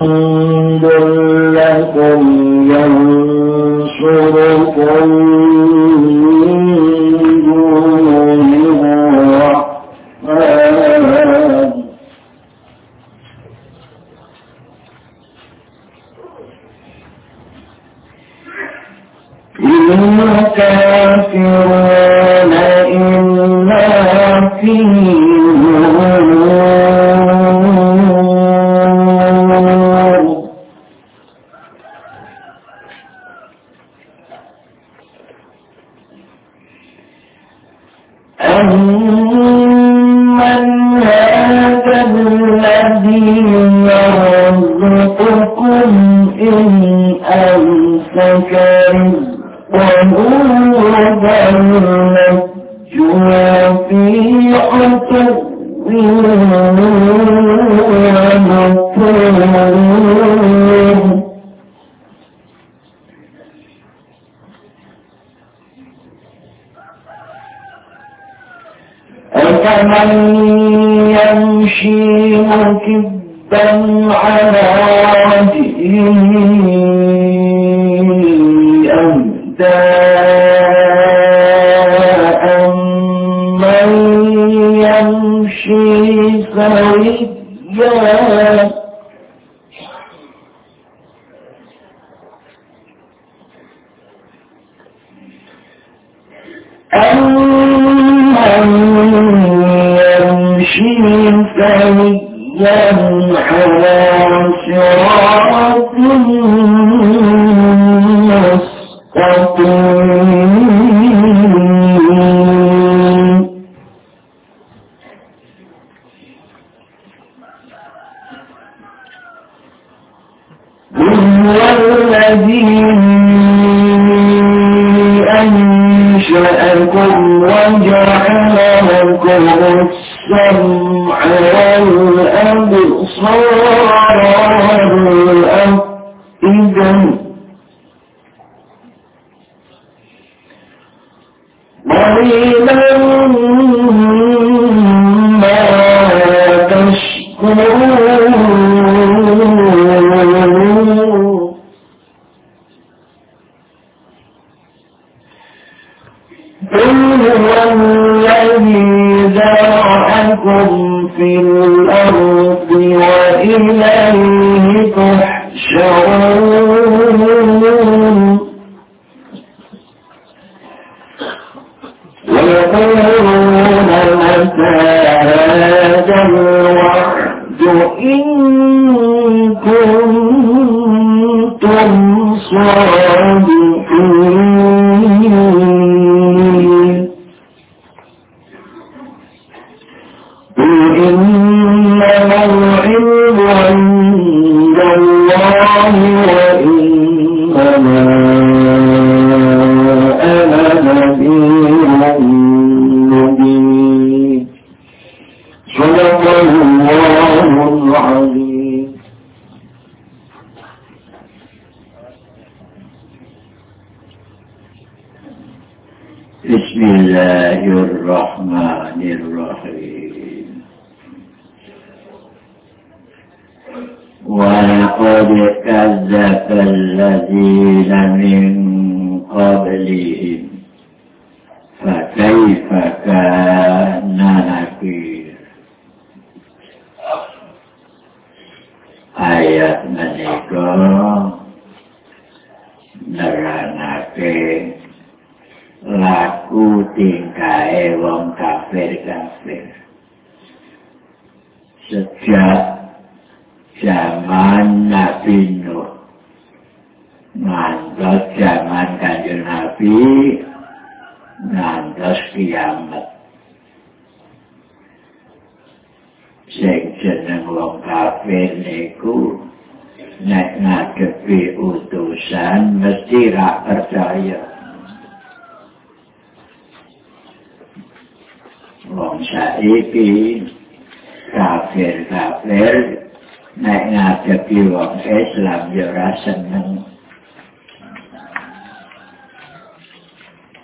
لكم ينصركم من دونه الرحمن إن الكافرون إلا في أَمَّنْ هَذَا الَّذِي يَرْزُقُكُمْ إِنْ أَمْسَكَ رِزْقَهُ بَلْ لَجُّوا فِي عُتُوٍّ وَنُفُورٍ أَفَمَنْ يَمْشِي مُكِبًّا عَلَى وَجْهِهِ أَهْدَىٰ أَمَّن يَمْشِي سَوِيًّا سَوِيًّا عَلَى صِرَاطٍ مُّسْتَقِيمٍ هُوَ الَّذِي أَنشَأَكُمْ وَجَعَلَ لَكُمُ السَّمْعَ وَالْأَبْصَارَ وَالْأَفْئِدَةَ قَلِيلًا مَا تَشْكُرُونَ قُلْ هُوَ الَّذِي ذَرَأَكُمْ فِي الْأَرْضِ وَإِلَيْهِ تُحْشَرُونَ وَيَقُولُونَ مَتَىٰ هَٰذَا الْوَعْدُ إِن كُنتُمْ صَادِقِينَ قُلْ إِنَّمَا الْعِلْمُ عِندَ اللَّهِ وَإِنَّمَا أَنَا نَذِيرٌ مُّبِينٌ صدق الله العظيم. بسم الله الرحمن الرحيم. وَلَقَدْ كَذَّبَ الَّذِينَ مِن قَبْلِهِمْ فَكَيْفَ كَانَ نَكِيرِ. Ayat menika nerangake laku tingkahe wong kafir-kafir sejak zaman Nabi Nuh ngantos zaman Kanjeng Nabi ngantos kiamat. Sing jeneng wong kafir niku nek ngadepi utusan mesti ra percaya. Wong saiki kafir-kafir nek ngadepi wong Islam ya ora seneng.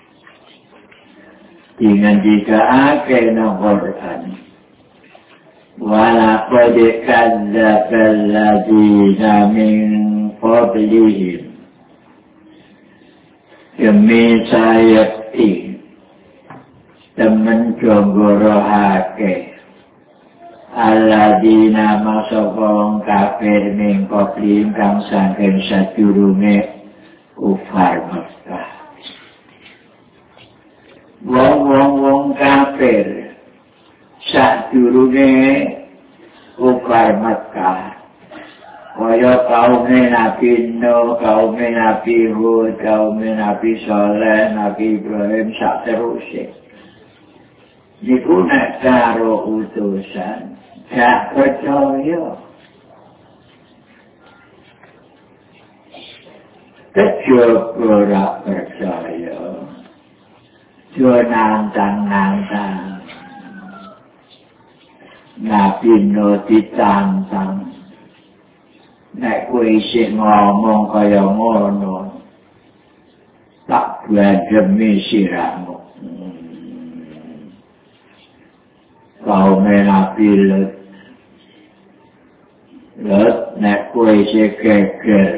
Dengan dikaake nang Quran walaqad kadzdzabal ladzina min qablihim demi sayekti temen jonggorohake alladzina masopong kafir min qablihim kang saking sadurunge kufar Mekah. Wong kafir sadurunge kufar Mekah kaya kaume Nabi Nuh, kaume Nabi Hud, kaume Nabi Saleh, Nabi Ibrahim saterusé. Niku nek karo utusan gak percaya. Kejaba ora percaya. Jo nantang-nantang. Nabi Nuh ditantang. Nek kowe isih ngomong kaya ngono, tak badhemi sirahmu. Kaume Nabi Lut, nek kowe isih geger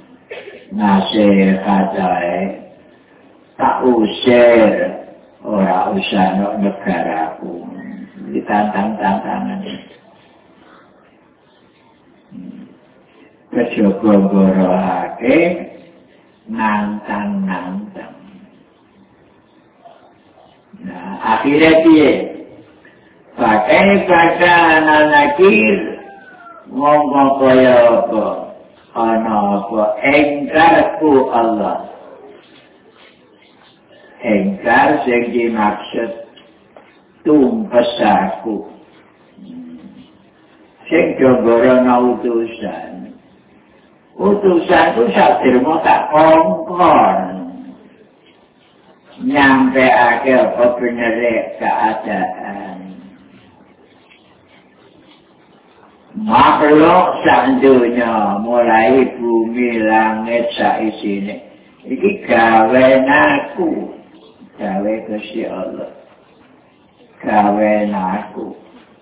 nasihatae, tak usir, ora usah nok negaraku. Ditantang-tantangan. Kejaba ngorohake nantang-nantang. Nah, akhirnya piye? Pakai kata nakir ngomong kaya apa? Ana apa? Engkarku Allah. Engkar sing dimaksud tumpesaku. Sing jonggorono utusan. Utusan itu sadirmu tak kongkon nyampe apa bener keadaan makhluk sak dunya mulai bumi langit saisine iki gawe naku gawe Gusti Allah gawe naku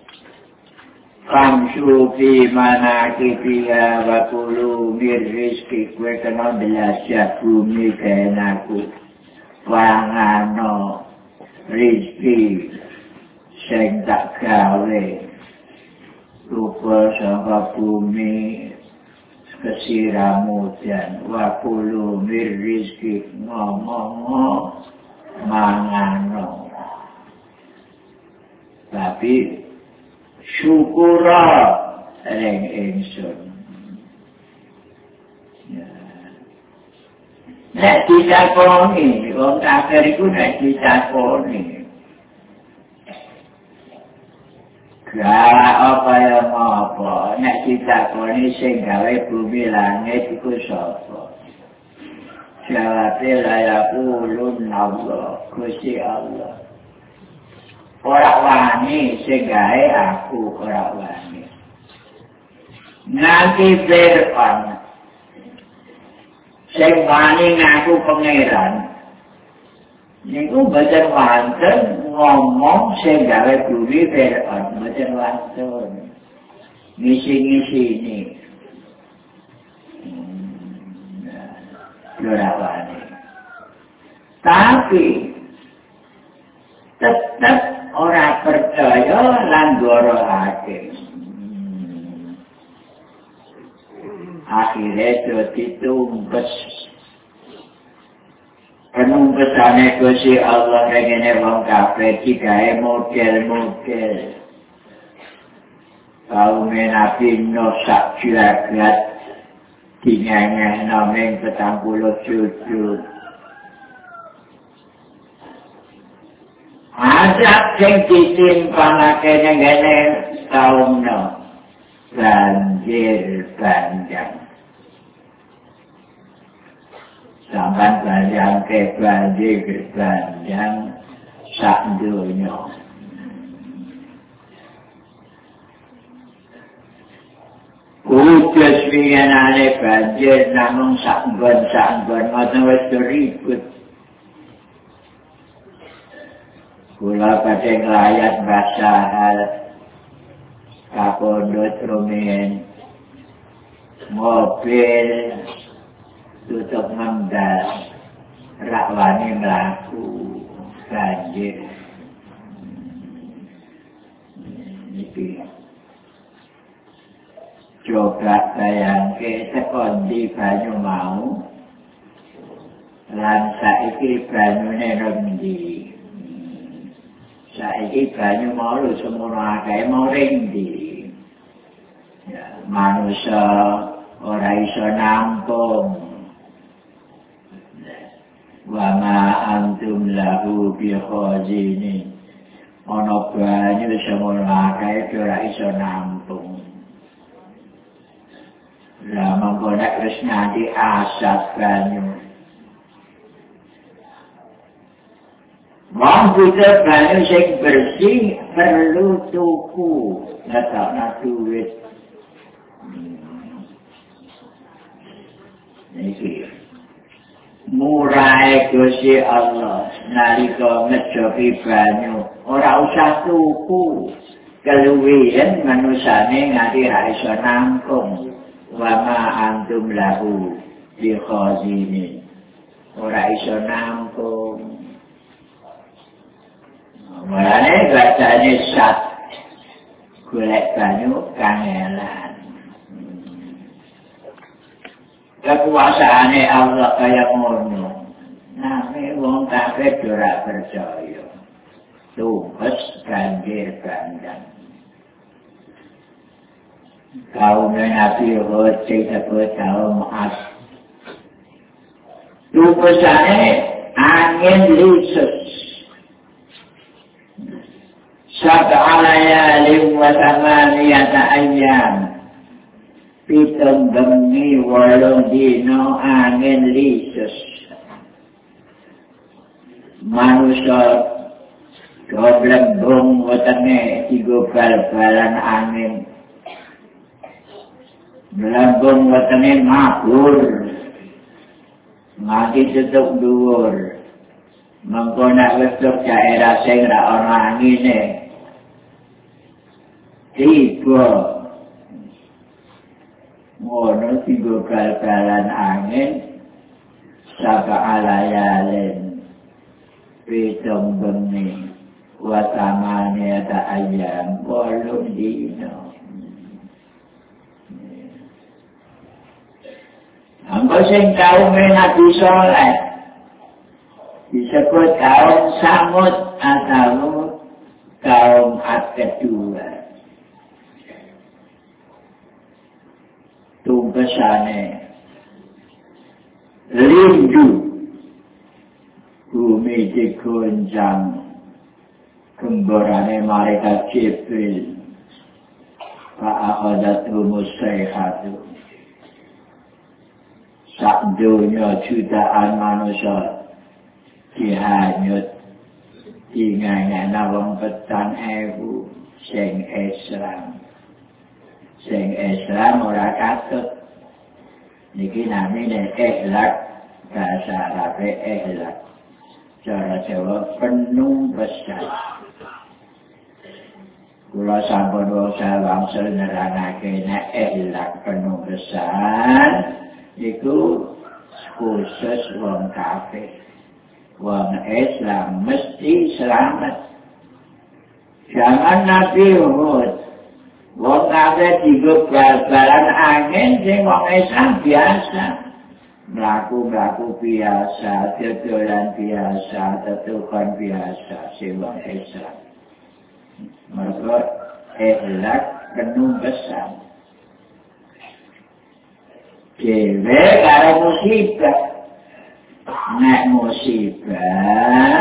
Kamsu fi manakibiha wa kulu mir rizki kue kena belajar bumi kenaku wangano rizki sing tak gawe rupa sangka bumi kesiramu dan wa kulu mir rizki ngomong mangano tapi syukura ring ingsun. Nek ditakoni, wong kafir iku nek ditakoni. Gak apa yang apa, nek ditakoni sing gawe bumi langit iku sapa? Jawabe layaqulun Allah, Gusti Allah. Ora wani sing gawe aku ora wani. Nanti Fir'aun sing wani ngaku pangeran. Niku mboten wonten ngomong sing gawe bumi Fir'aun, mboten wonten. Ngisi-ngisini. Ora wani. Tapi tetap ora percaya lan gorohake. Akhirnya jadi tumpes. Penumpesane Gusti Allah ngene wong kabeh digawe model-model. Kaum Nabi Nuh sak jagat dinyanyi ning 40 judul. Azab sing ditimpangake ngene kaum Nuh banjir bandang. Sampai bandang ke banjir bandang sak donya. Utus winginane banjir namung sak nggon ngoten wis ribut. Kula badhe nglayat bahasa kapondhut rumiyin mobil tutup ngembal rak wani mlaku banjir iki coba bayangke tekan di banyu mau lan saiki banyune rendi saiki banyu mau semono akeh mau rendi ya manusia ora iso nampung wa ma antum lahu bi khazinin ana banyu semono akeh ora iso nampung lah mongko nek wis nganti asat banyu Mampunya banyu sing bersih perlu tuku ngetokna duit. Iki murah Gusti Allah nalika ngejoki banyu ora usah tuku keluwihen manusane nganti ra iso nangkung wa ma antum lahu bi khazinin ora iso nangkung. Mulane bacane sat golek banyu kangelan. Kekuasaane Allah kaya ngono. Name wong kabeh ora percaya. Tumpes banjir bandang. Kaum Nabi Hud disebut kaum As. Tumpesane angin lisus. Sab'a layalin wa thamaniyata ayyam pitung bengi 8 dina angin lisus manusia goblembung wetenge tiga bal-balan angin melambung wetenge mabur nganti tutup dhuwur mengko nek wis daerah sing ra ana angine tiba ngono tiga bal-balan angin sab'a layalin pitung bengi wa thamaniyata ayyam 8 dina anggo sing kaum Nabi Saleh disebut kaum Samud atau kaum Ad kedua. Tumpesane lindu bumi digoncang gemborane malaikat Jibril fa'akhadathum as-sayhatu sak donya jutaan manusia dihanyut dingangana wong 4.000 sing Islam ora katut niki namine ihlak bahasa Arab ihlak cara Jawa penuh besar kula sampun wasa wangsul nerangake nek ihlak penuh besar iku khusus wong kafir wong Islam mesti selamat jangan Nabi Hud wong kabeh digo bal-balan angin sing wong Islam biasa. Mlaku-mlaku biasa, dodolan biasa, tetukan biasa sing wong Islam. Mergo ihlak penuh besar. Dewe karo musibah. Nek musibah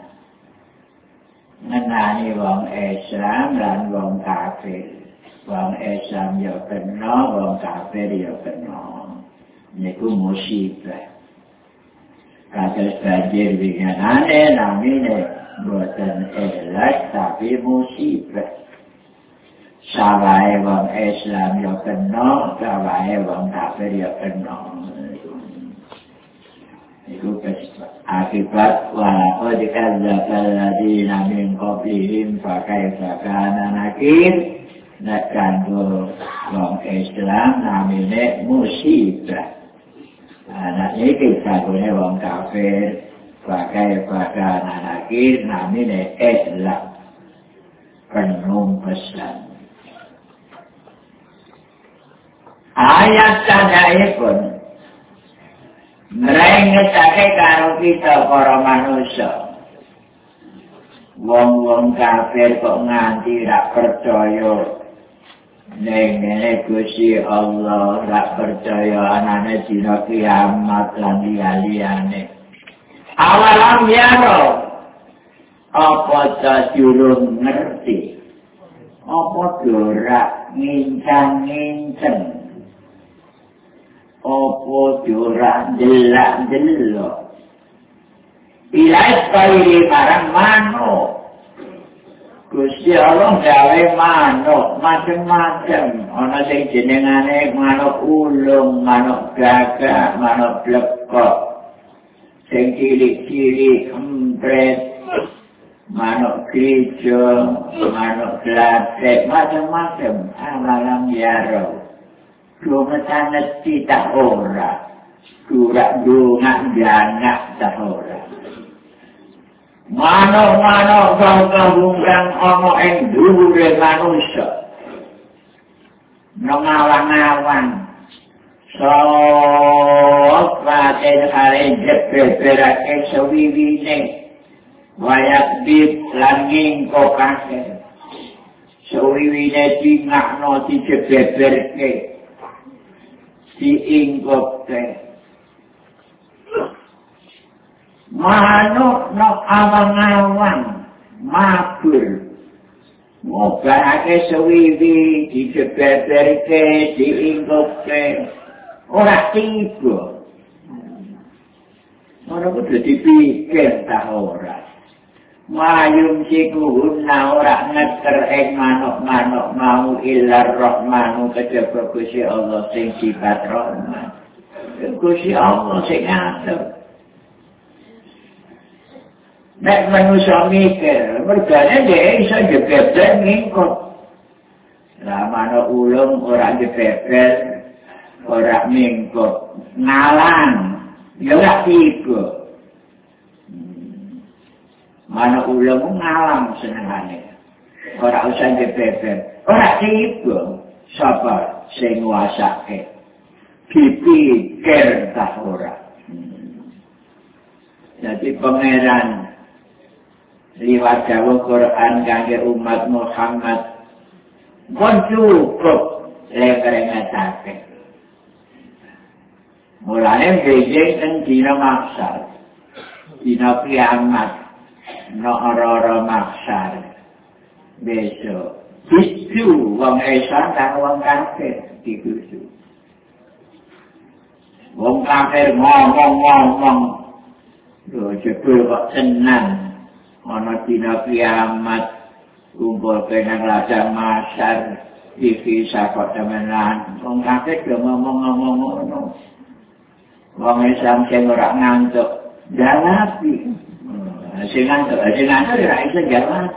ngenani wong Islam lan wong kafir. Wong Islam ya kena, wong kafir ya kena. Niku musibah. Kados banjir winginane namine boten ihlak tapi musibah. Sawahe wong Islam ya kena, sawahe wong kafir ya kena. Iku akibat walaqad kadzdzaba alladziina min qablihim fa kaifa kana nakir. nek kanggo wong Islam namine musibah. Nah iki kanggo wong kafir pakai anak nakir namine Islam. Penuh pesan. Ayat tandhaipun ngrengetake karo kita para manusia. Wong-wong kafir kok nganti ra percaya ning Gusti Allah, ra percaya anane dina kiamat lan liyane. Awalam yaro apa ta durung ngerti? Apa ora ngincang-ngincang? Opo jurah delak-delok ilai kali marang manuk. Gusti Allah gawe manuk macam-macam. Ana sing jenengane manuk ulung, manuk gagak, manuk blekok, sing cilik-cilik empret, manuk gereja, manuk glatek, macam-macam. Alam yaro Lumasanat kita ora, kurak dungak janak tak ora. Manuk-manuk kau-kau ono ing dhuwure manusia. Ngawang-ngawang. Paten hare jebeberake sawiwine. Wayak bib langing kokake. Sawiwine dingakno dijebeberke. Diingkopke manuk no awang-awang mabur ngobarake sewiwi dijebeberke diingkopke ora tiba ora kudu dipikir ta ora mayung sikuhuna ora ngeter ing manuk-manuk mau ilar rahmanu kejaba Gusti Allah sing sifat rahman. Gusti Allah sing ngatur. Nek manusia mikir, mergane dhek iso jebeber mingkot. Lah manuk ulung ora jebeber, ora mingkot, ngalang, ya ora tiba. Manuk ulung ngalang senengane. Ora usah jebeber. Ora tiba sapa sing nguasake. Dipikir ta ora. Jadi pangeran liwat dawuh Quran kangge umat Muhammad pun cukup lengrengetake. Mulane bejeng teng dina maksar. Dina kiamat. No ora maksar besok itu wong Islam dan wong kafir dikudu wong kafir ngomong lho jebul kok tenang ana dina kiamat kumpul nang ladang masar iki kok temenan wong kafir yo ngomong ngono wong Islam sing ora ngantuk jalapi sing ngantuk ora iso jawab.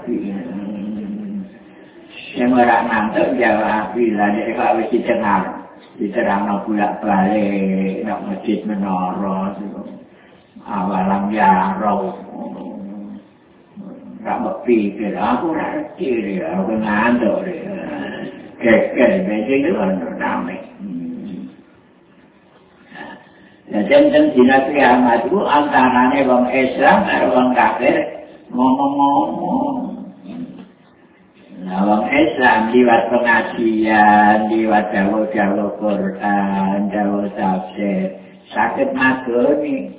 Sing ora ngantuk jawab lah nek kok wis diterangno bolak-balik nang masjid menara awalam ya roh. Ra pikir aku ora ngerti aku ngantuk. Keker bejeng ono name. Ya jangan dina kiamat itu antarane wong Islam karo wong kafir ngomong-ngomong. Nah wong Islam liwat pengajian, liwat dawuh-dawuh Quran, dawuh tafsir, saged magoni.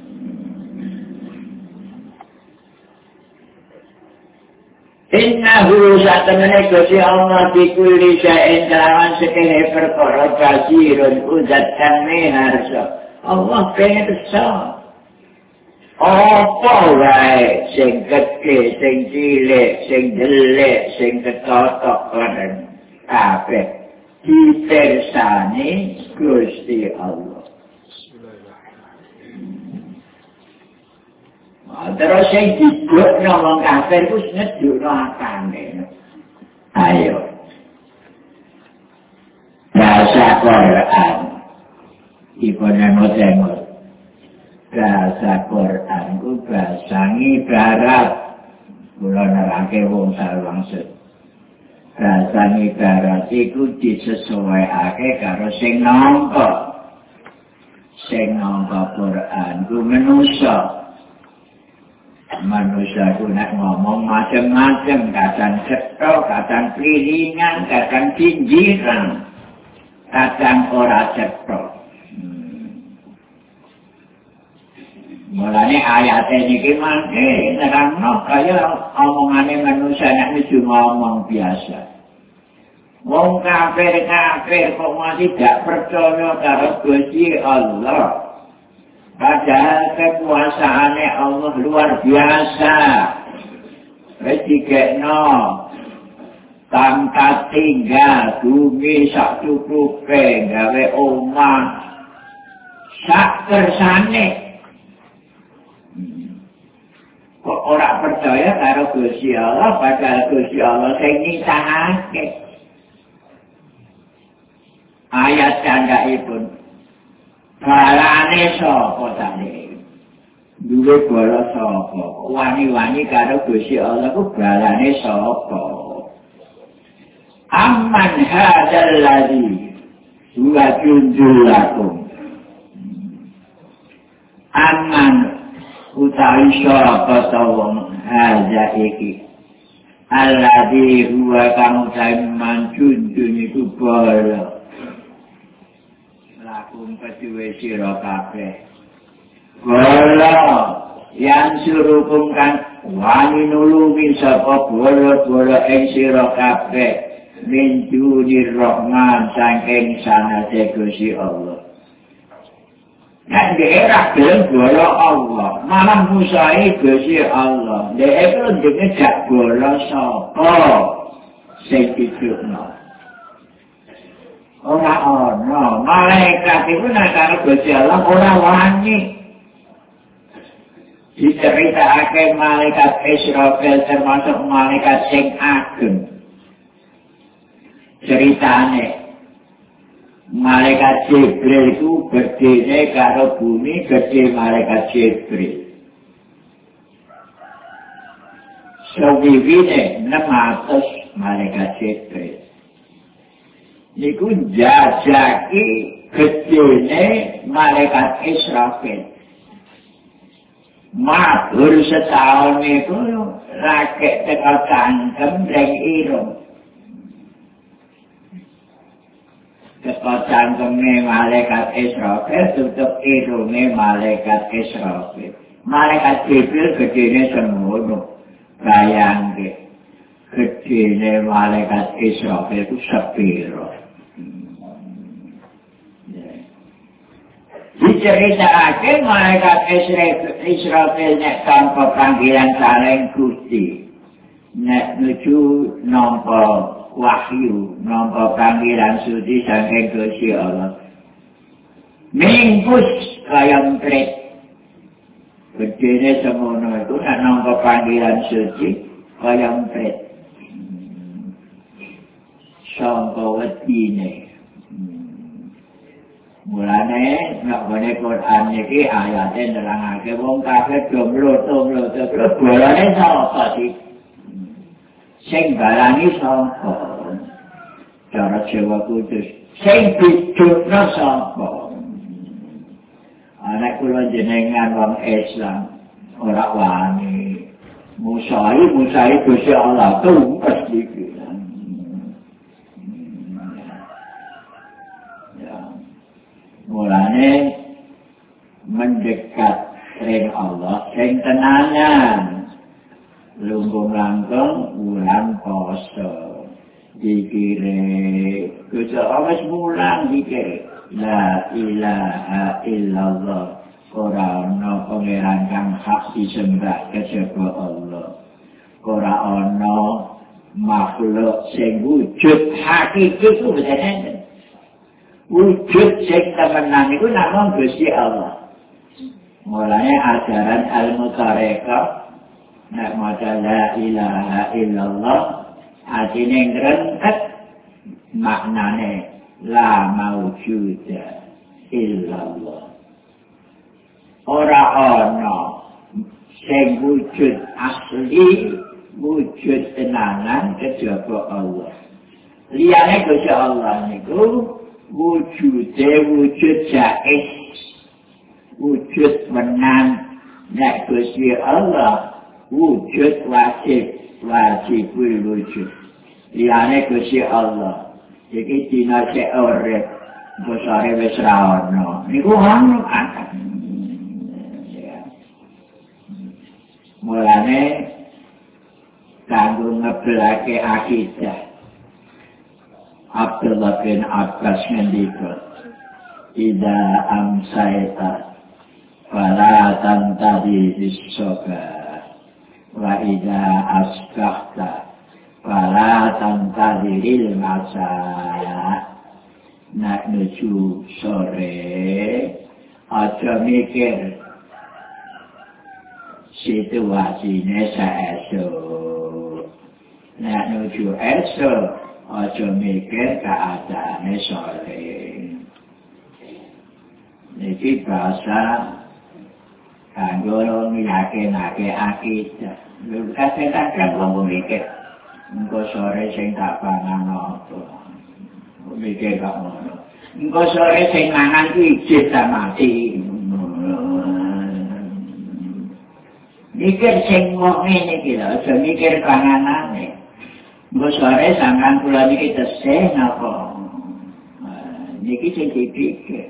Innahu satemene Gusti Allah dikuli saen kelawan sekene perkara basirun uzat kang miharsa. Allah pirsa. Apa wae sing gedhe, sing cilik, sing delik, sing ketotok lan kabeh dipirsani Gusti Allah. Terus sing didukno wong kafir ku ngedukno akane. Ayo. bahasa Quran ibune motemot bahasa Quran ku bahasa ibarat kula nerake wong salwangsut bahasa ibarat iku disesuaiake karo sing nampa Quran ku manusia ku nek ngomong macam-macam kadang cetha kadang kliringan kadang pinjiran kadang ora cetha mulane ayat niki mangke nerangno kaya omongane manusia nek wis ngomong biasa. Wong kafir kok masih tidak percaya karo Gusti Allah. Padahal kekuasaane Allah luar biasa. Wis dikekno tangkat tinggal bumi sak cukupe gawe omah sak kersane. Kok ora percaya karo Gusti Allah padahal Gusti Allah sing nyitahake. Ayat candhaipun balane sapa tane duwe bala sapa wani-wani karo Gusti Allah ku balane sapa amman hadzal ladzi huwa jundulakum amman utawi sapa tawong hadza iki alladzi huwa kang man junduniku bala lakum kedue sira kabeh bala yang surukum kan wani nulungi sapa bala-bala ing sira kabeh min dunir rahman saking sanate Gusti Allah. Nek daerah gelem bala Allah malah musahe Gusti Allah dhek iku ngejak bala sapa sing dicukno ora ana malaikat iku nek karo Gusti Allah ora wani diceritakake malaikat Israfil termasuk malaikat sing ageng ceritane malaikat Jibril itu gedene karo bumi gede malaikat Jibril sewivine 600 malaikat Jibril niku jajaki gedene malaikat Israfil. Matur setahun niku rakek teka cangkem ring irung. Teka cangkeme malaikat Israfil tutup irunge malaikat Israfil. Malaikat Jibril gedene semono. Bayangke gedene malaikat Israfil itu sepiro. Diceritake malaikat Israfil nek tanpa panggilan saling Gusti nek nuju nampa wahyu nampa panggilan suci saking Gusti Allah minggus kaya emprit gedene semono itu nek nampa panggilan suci kaya emprit sangka wedine. Mulane nek ngene Quran iki ayate nerangake wong kafir do mloto terus bolane sapa sih? Sing balani sapa? Cara Jawa Kudus. Sing dijukna sapa? Anak kula jenengan wong Islam ora wani. Musai Gusti Allah tumpes iki. Mulane mendekat ring Allah sing tenanan lungguh langkung wulan poso dikire Gusti Allah mulang dikire la ilaha illallah ora ana pangeran kang hak disembah kejaba Allah ora ana makhluk sing wujud hakiki ku bener wujud sing temenan iku namung Gusti Allah. Mulane ajaran al-mutarekah nek maca la ilaha illallah atine ngrentet maknane la maujuda illallah. Ora ana sing wujud asli, wujud tenanan kejaba Allah. Liyane Gusti Allah niku wujude wujud jaiz, wujud menang. Nek Gusti Allah wujud wajib wujud. Liyane Gusti Allah iki dina sik urip, bosare wis ra ono. Niku ngono akan. Mulane kanggo ngebelake akidah. Abdullah bin Abbas ngendika, "Idza amsayta fala tantadi bis-soba wa idza asbahta fala tantadi lil-masa." Nak nuju sore aja mikir situasine saesuk. Nak nuju esuk aja mikir keadaane sore. Niki bahasa kanggo ngyakinake akidah. Lha kadang wong mikir engko sore sing tak pangan apa. Mikir kok ngono. Engko sore sing mangan kuwi ijit ta mati. Mikir sing ngene iki lho, aja mikir panganane. Engko sore sampean kula niki tesih napa? Niki sing dipikir.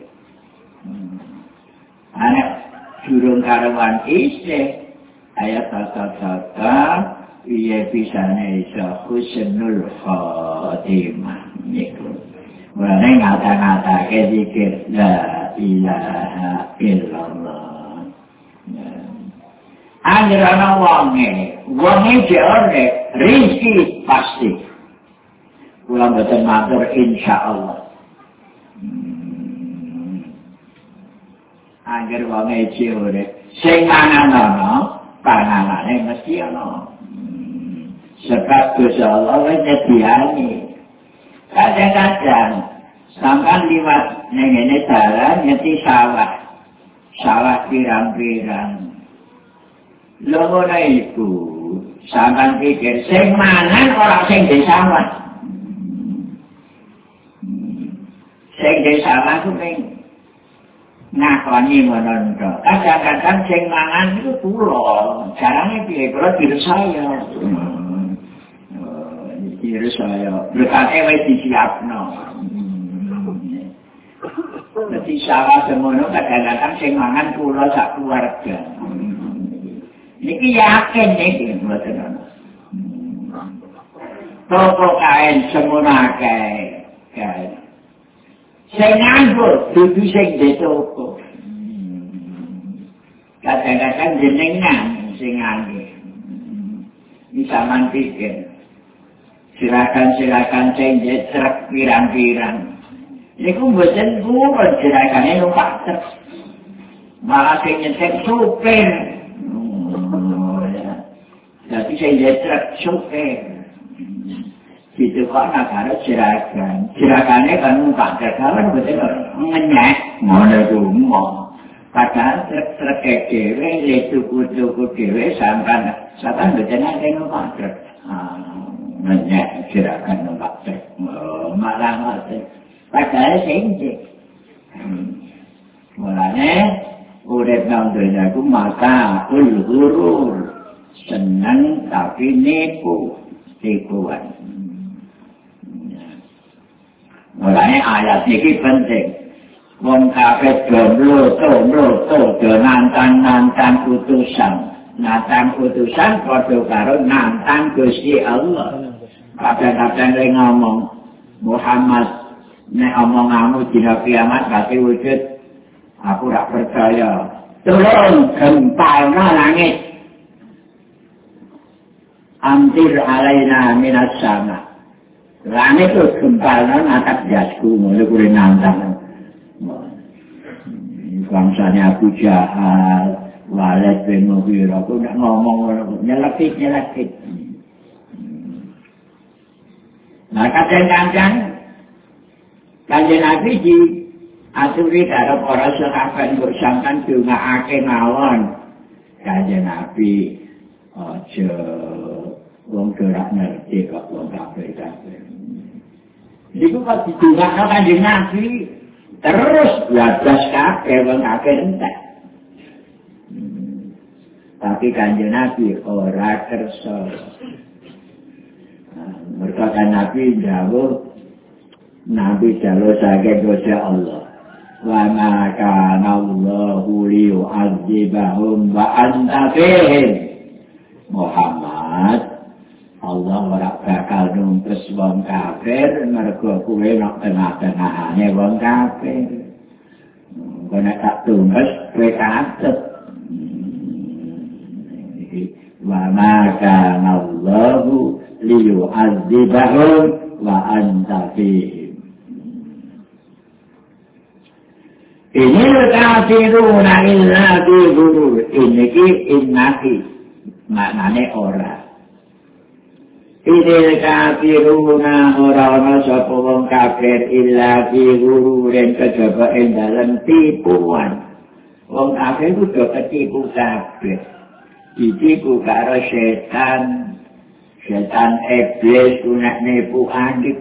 Anak durung karuan isih ayat kata-kata iya bisane iso husnul khotimah niku. Mulane ngata-ngatake zikir la ilaha illallah. Anjrana wonge jare rezeki pasti. Kula mboten matur insyaallah. Angger wonge jare sing mangan ana, panganane mesti ana. Sebab Gusti Allah wis nyediani. Kadang-kadang sampean liwat ning ngene dalan nyeti sawah. Sawah pirang-pirang. Lho ngono iku, sampean pikir sing mangan ora sing di sawah. Sing di sawah ku ping ngakoni ngono to. Kadang-kadang sing mangan iku kula, jarane piye kula diresaya. Diresaya, berkate wis disiapno. Dadi sawah semono kadang-kadang sing mangan kula sak keluarga. Niki yakin niki mboten ana. Toko kain semono akeh. Sing nganggo dudu sing ditoko. Kadang-kadang jenengan sing nganggo. Bisa pikir. Silakan sing truk pirang-pirang. Niku mboten purun sirakane numpak truk. Malah sing nyetir supir. Jadi saya truk supir. Itu kok karo sirakan. Sirakannya kan numpak truk kan betul ngenyek ngono rumah. Padahal truk dhewe tuku dhewe sampean betul nek numpak truk. Ngenyek sirakan numpak truk. Malah ngoten. Padahal senjek. Mulane urip nang donya ku mata ulurur. Senang tapi tipuan. Mulane ayat ini penting. Wong kabeh do nantang putusan. Nantang putusan padha karo nantang Gusti Allah. Kadang-kadang kowe ngomong Muhammad nek omonganmu dina kiamat bakal wujud, aku ora percaya. Turun gempalna langit. Amtir alaina minas sama. Langit itu gempalna ngangkat jasku mulai kuwi nantang. Bangsanya Abu Jahal, Walid bin Mughirah, aku nak ngomong nyelekit. Nah kadang-kadang Kanjeng Nabi di aturi karo para sahabat kok sampean dongakake mawon. Kanjeng Nabi aja wong ora ngerti kok wong kafir-kafir. Iku kok didongakno Kanjeng Nabi terus wadas kabeh wong kafir entek. Tapi Kanjeng Nabi ora kersa. Mergo Nabi dawuh Nabi jalur sakit dosa Allah. Wa ma kana Allahu liyu'adzibahum wa anta fihim. Muhammad, Allah ora bakal numpes wong kafir mergo kuwe nang tengah-tengahane wong kafir. Kok nek tak tumpes kowe katut. Wa ma kana Allahu liyu'adzibahum wa anta fihim. Inil kafiruna illa fi ghurur. Ini innaki maknane ora. Inil kafiruna ora sapa wong kafir illa fi ghururin kejaba ing dalem tipuan. Wong kafir kudu ketipu kabeh. Ditipu karo setan. Setan iblis ku nek nipu adik.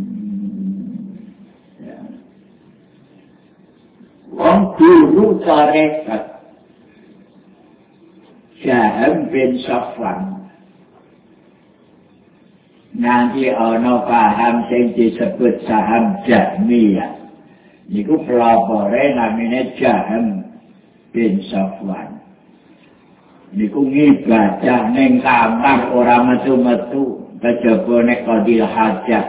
Wong guru tarekat Syaham bin Safwan nanti ana paham sing disebut Syaham Jahmiyah niku pelopore namine Syaham bin Safwan niku ngibadah ning kamar ora metu-metu kejaba nek qadil hajat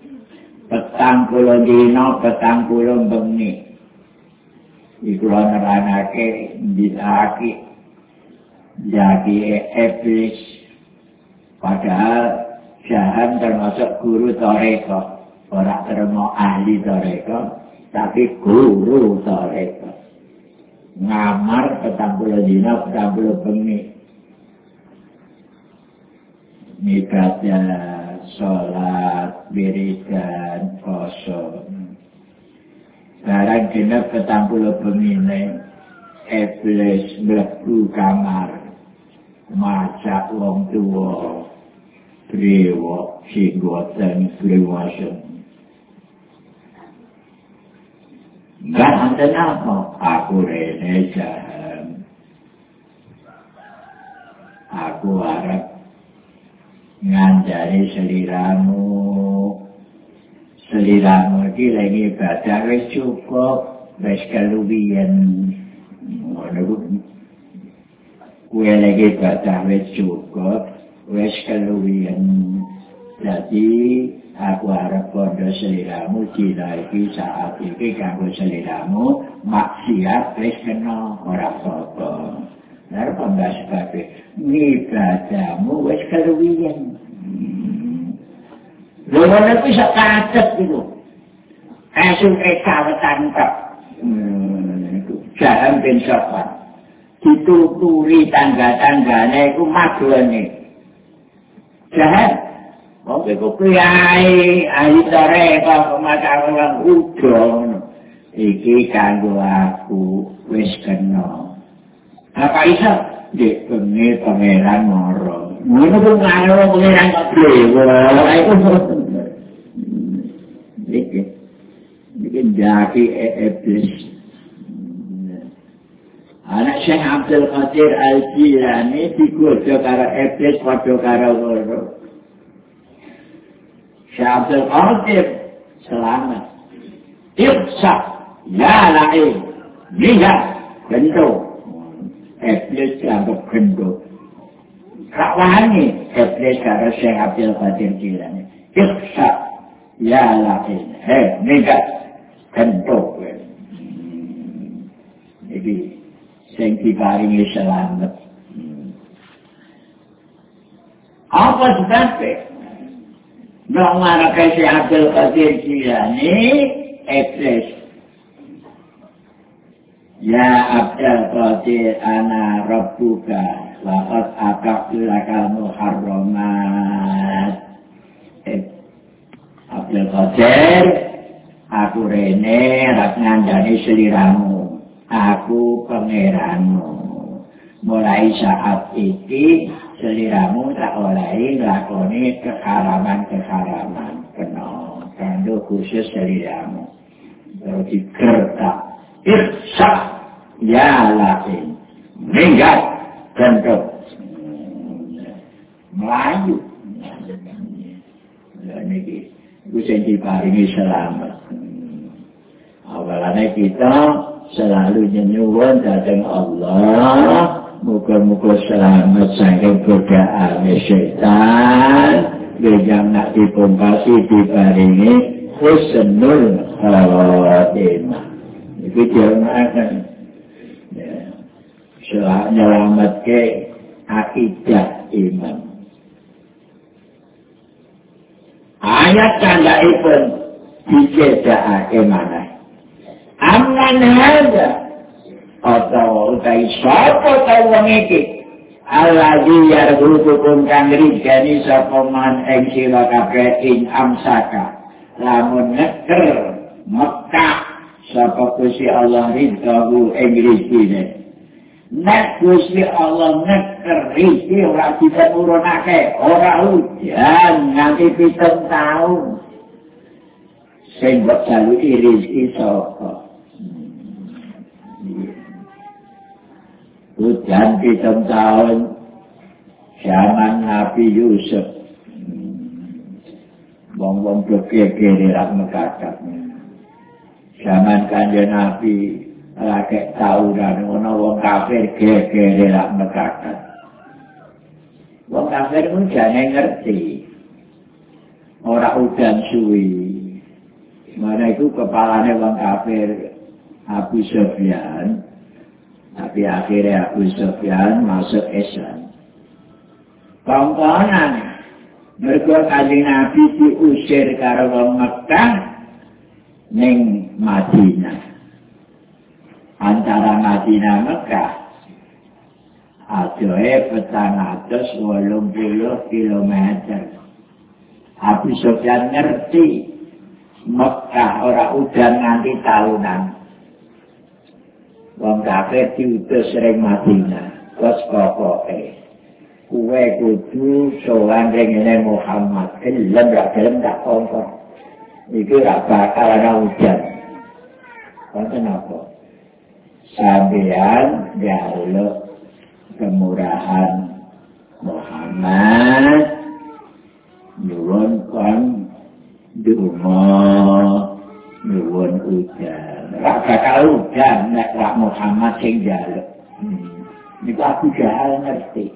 40 dina 40 bengi iku neranake ditaki jadi iblis padahal Syaham termasuk guru toreko ora termasuk ahli toreko tapi guru toreko ngamar 40 dina 40 bengi ibadah sholat wiridan poso barang genep 40 bengine iblis mlebu kamar maca wong tuwa brewo singgoten brewosen gak anten apa aku rene Syaham aku arep ngandani seliramu iki lagi ibadah wis cukup wis keluwihan ngono kuwi lagi ibadah wis cukup wis keluwihan jadi aku arep padha seliramu dina iki saat iki kanggo seliramu maksiat wis kena ora apa-apa lara pambas kabeh ibadahmu wis keluwihan. Lha nek bisa kaget gitu. Esuk kawetan tok. Syaham bin Safwan. Dituturi tangga-tanggane iku madone. Syaham wong iku kiai ahli toreko pemakaran udo iki kanggo aku wis kena. Apa iso? Dek bengi pangeran moro. Ngono ku ngano pangeran kok dewa. Iki jaki iblis. Anak Syekh Abdul Qadir Al-Jilani digoda karo iblis padha karo loro. Syekh Abdul Qadir selamat. Iksa ya lain. Lihat bentuk. Iblis dianggap gendut. Kak wani iblis karo Syekh Abdul Qadir Jilani. Iksa ya lain. Nigat gendut. Jadi sing diparingi selamat. Apa sebabnya? Nang marake Syekh Abdul Qadir Jilani iblis. Ya Abdul Qadir ana rabbuka laqad aqaqtu lakal muharramat. Abdul Qadir Aku rene rak ngandani seliramu. Aku pangeranmu. Mulai saat iki seliramu tak oleh lakoni keharaman-keharaman. Kena kandung khusus seliramu. Terus digertak. Irsa ya lain. Minggat kandung. Melayu. Ini bisa diparingi selamat. Awalnya kita selalu nyuwun dhateng Allah, muga-muga selamat saking godaan setan, yang nak dipungkasi diparingi husnul khatimah. Itu jangan nyelamatke akidah iman. Ayat tandhaipun dicedhakake maneh. Amman hadza atau utai sapa ta wong iki alladzi yarzuqukum kang rizqani sapa man ing sira kabeh ing amsaka lamun neker Mekah sapa Gusti Allah rizqahu ing rizkine nek Gusti Allah neker rizki ora bisa nurunake ora ujan nganti 7 tahun sing mbok jaluki rizki sapa hujan 7 tahun zaman Nabi Yusuf wong-wong kekere rak mekakat zaman Kanjeng Nabi lagi tauran ana wong kafir kekere rak mekakat wong kafir pun jane ngerti ora udan suwi mana itu kepalanya wong kafir Abu Sufyan. Tapi akhirnya Abu Sufyan masuk Islam. Kongkonan mergo Kanjeng Nabi diusir karo wong Mekah ning Madinah. Antara Madinah Mekah adohe 480 kilometer. Abu Sufyan ngerti Mekah ora udan nganti tahunan. Wong kafir diutus sering Madinah, terus pokoke. Kuwe kudu sowan rene Muhammad, gelem gak gelem gak kompor. Iki ora bakal ana ujan. Wonten apa? Sampeyan njaluk kemurahan Muhammad nyuwun kon donga nyuwun ujan. Rak bakal ujan nek Pak Muhammad sing njaluk. Niku Abu Jahal ngerti.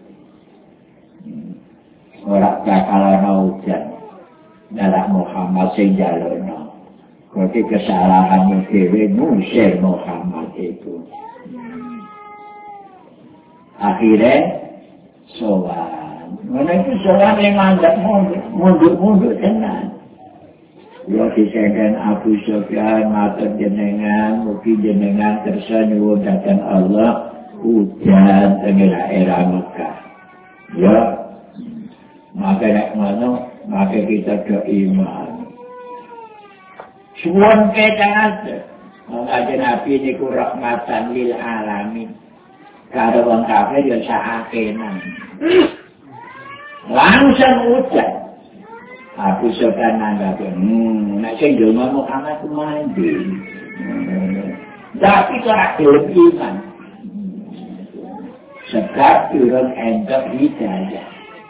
Ora bakal ana ujan nek Muhammad sing njalukno. Berarti kesalahan dhewe ngusir Muhammad itu. Akhirnya sowan. Ngono iku sowan yang mandek mundur tenan. Ya disenden Abu Sufyan matur jenengan, mugi jenengan kersa nyuwun dhateng Allah hujan teng daerah Mekah. Ya, maka nek ngono, maka kita do iman. Suwun ketangan. Kanjeng Nabi niku rahmatan lil alamin. Karo wong kafir ya sakenan. Langsung hujan. Abu Sufyan nanggap, nek sing donga Muhammad ku mandi. Tapi ora gelem iman. Sebab durung entuk hidayah.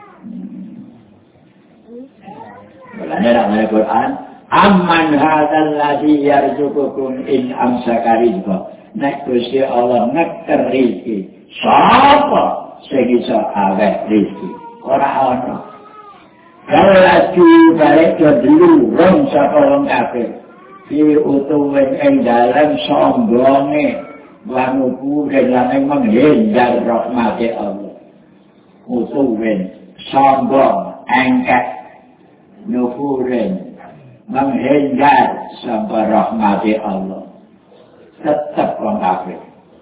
Mulane nang Quran, amman hadzal ladzi yarzuqukum in amsaka rizqa. Nek Gusti Allah ngeker rezeki, sapa sing iso aweh rezeki? Ora ana. Kalau balik ke dulu, rom sapa wong kafir. Di utuhin ing dalam sombonge, wangupurin lan menghindar rahmati Allah. Utuhin, sombong, engkek, nufurin, menghindar sampai rahmati Allah. Tetap wong kafir.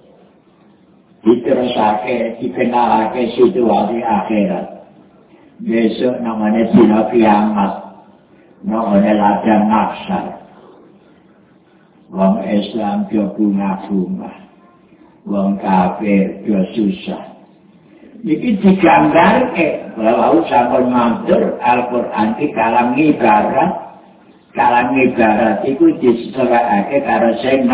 Diterusake, dikenalake situasi akhirat. Besok namanya dina kiamat, namanya ladang mahsyar. Wong Islam do bunga-bunga. Wong kafir do susah. Iki digambarke bahwa sampun matur Al-Qur'an iki kalam ibarat. Kalam ibarat iku diserakake karo sing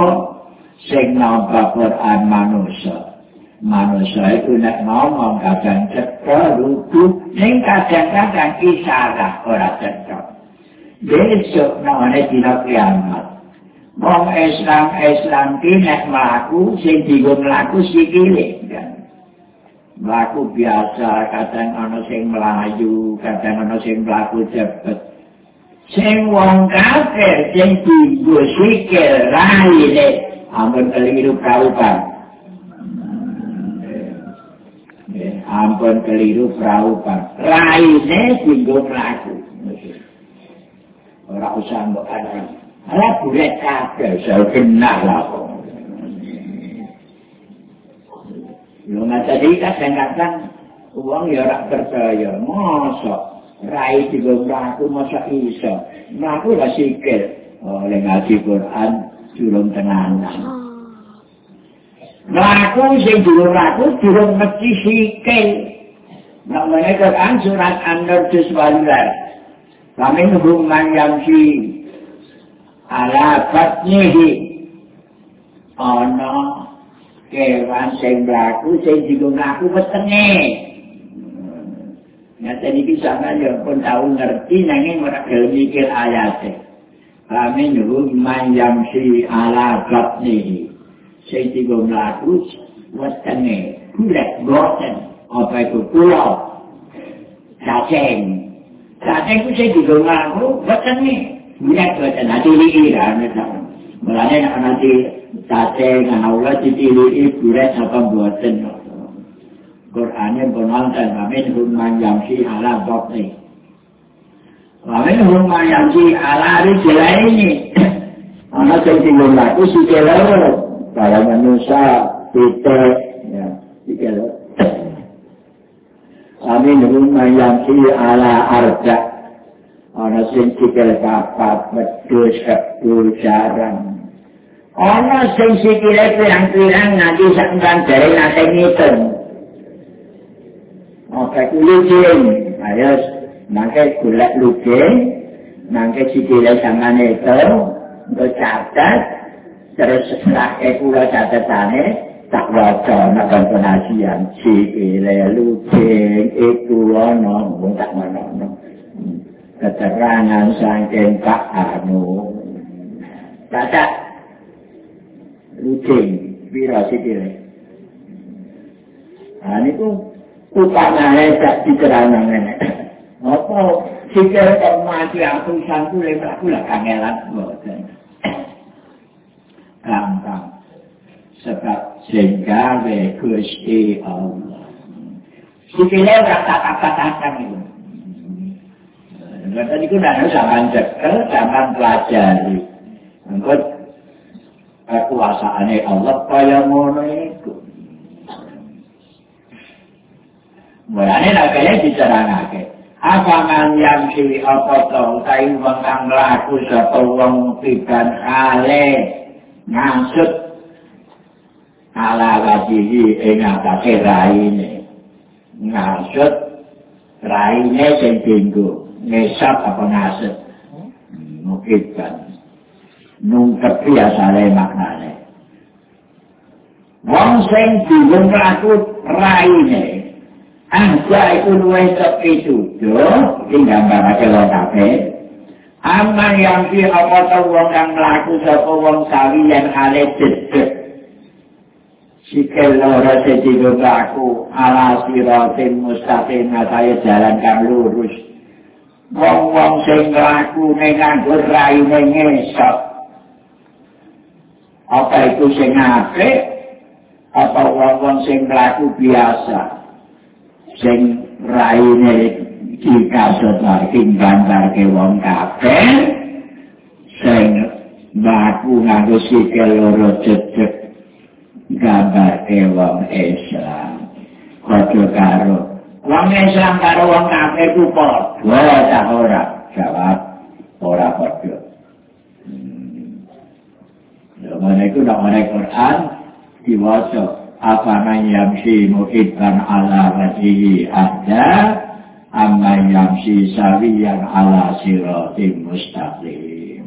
nampa Qur'an manusa. Manusia itu nek ngomong kadang cetha lugu, ning kadang-kadang isalah ora cetha. Besok namanya dina kiamat. Wong Islam ki nek mlaku sing dienggo mlaku sikile kan. Mlaku biasa, kadang ana sing mlayu, kadang ana sing mlaku cepet. Sing wong kafir sing dienggo sikil raine ampun keliru praupan. Ampun keliru praupan. Raine dienggo mlaku. Ora usah mbok ana. Ala bulet kabeh saya kenal lah kok. Lho tadi kadang-kadang uang ya ora percaya. Mosok rai dienggo mlaku mosok iso. Mlaku lah sikil. Oleh ngaji Quran durung tenanan. Mlaku sing durung mlaku durung mesti sikil. Namanya Quran surat An-Nur juz 11. Faminhum man yamshi ala batnihi. Ana kewan sing mlaku sing dienggo mlaku wetenge. Nyata iki sampeyan ya pun tau ngerti nanging ora gelem mikir ayate. Faminhum man yamshi ala batnihi. Sing dienggo mlaku wetenge. Bulat boten apa itu pulau. Cacing. Cacing ku sing dienggo mlaku wetenge. Bulat boten atili kan. Mulane nek nanti cacing ana ditili bulat apa boten. Qur'ane penonton amin hum yamsi ala batni. Amin hum yamsi ala rijlaini. Ana sing dienggo mlaku sikil loro. Para manusia pitik ya sikil. Amin hum yamsi ala arja. Ana sing sikil papat wedhus kebul jarang. Ana sing sikile pirang-pirang nganti sak kandhane nate ngitung. Oke kulicing, ayo nangke golek lucing, nangke sikile samane itu, untuk catat, terus setelah kula catatane, tak waca nang penasian sikile lucing iku ana mung tak ngono. Keterangan saking Pak Anu. Catat lucing pira sikile. Ah niku upamane tak diterangane ngene. Apa sikil kok mati atusan ku lek kula kangelan mboten. Gampang. Sebab sing gawe Gusti Allah. Sikile ora kata-kata itu. Tadi ku ndak sampean cekel, sampean pelajari. Engko kekuasaane Allah kaya ngono iku. Mulane nek kaya dicerangake. Apa man yang si apa to utawi wong kang mlaku sapa wong pikan ale ngasut ala wajihi ing atase raine. Ngasut raine sing dienggo ngesap apa ngasut. Mungkin kan. Nungkep biasane maknane. Wong sing dienggo mlaku raine Anja itu luwih sepitu, ini gambarake wong kabeh. Aman yang si apa tau wong kang mlaku sapa wong sawiyan ale jedeg. Sikil loro sing mlaku ala siratin mustaqim ataya jalan kang lurus. Wong-wong sing mlaku ning nganggo raine ngesot. Apa itu sing apik? Apa wong-wong sing mlaku biasa? Sing raine dikasut lagi gambarke wong kabeh sing mlaku nganggo sikil loro jedeg gambarke wong Islam. Padha karo wong Islam karo wong kafir ku padha ta ora? Jawab ora padha. Mana itu nak mana Quran diwasa afaman yamshi muhibban ala wajhihi ahda amman yamshi sawiyan ala siratim mustaqim.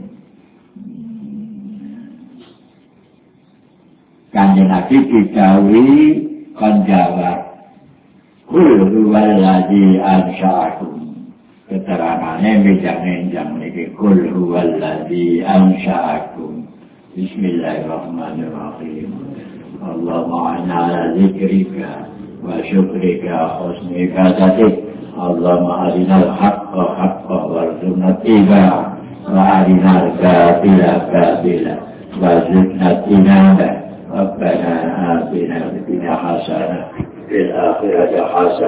Kanjeng Nabi didhawuhi kon jawab Qul huwallazi ansha'akum. Keterangannya menjang-menjang niki Qul huwallazi ansha'akum. Bismillahirrahmanirrahim. Allahumma ala zikrika wa syukrika husni ibadatik. Allahumma arinal haqqa haqqa warzuqna ittiba'ah wa arinal batila batila warzuqna ijtinabah. Rabbana atina fid dunya hasanah wa fil akhirati hasanah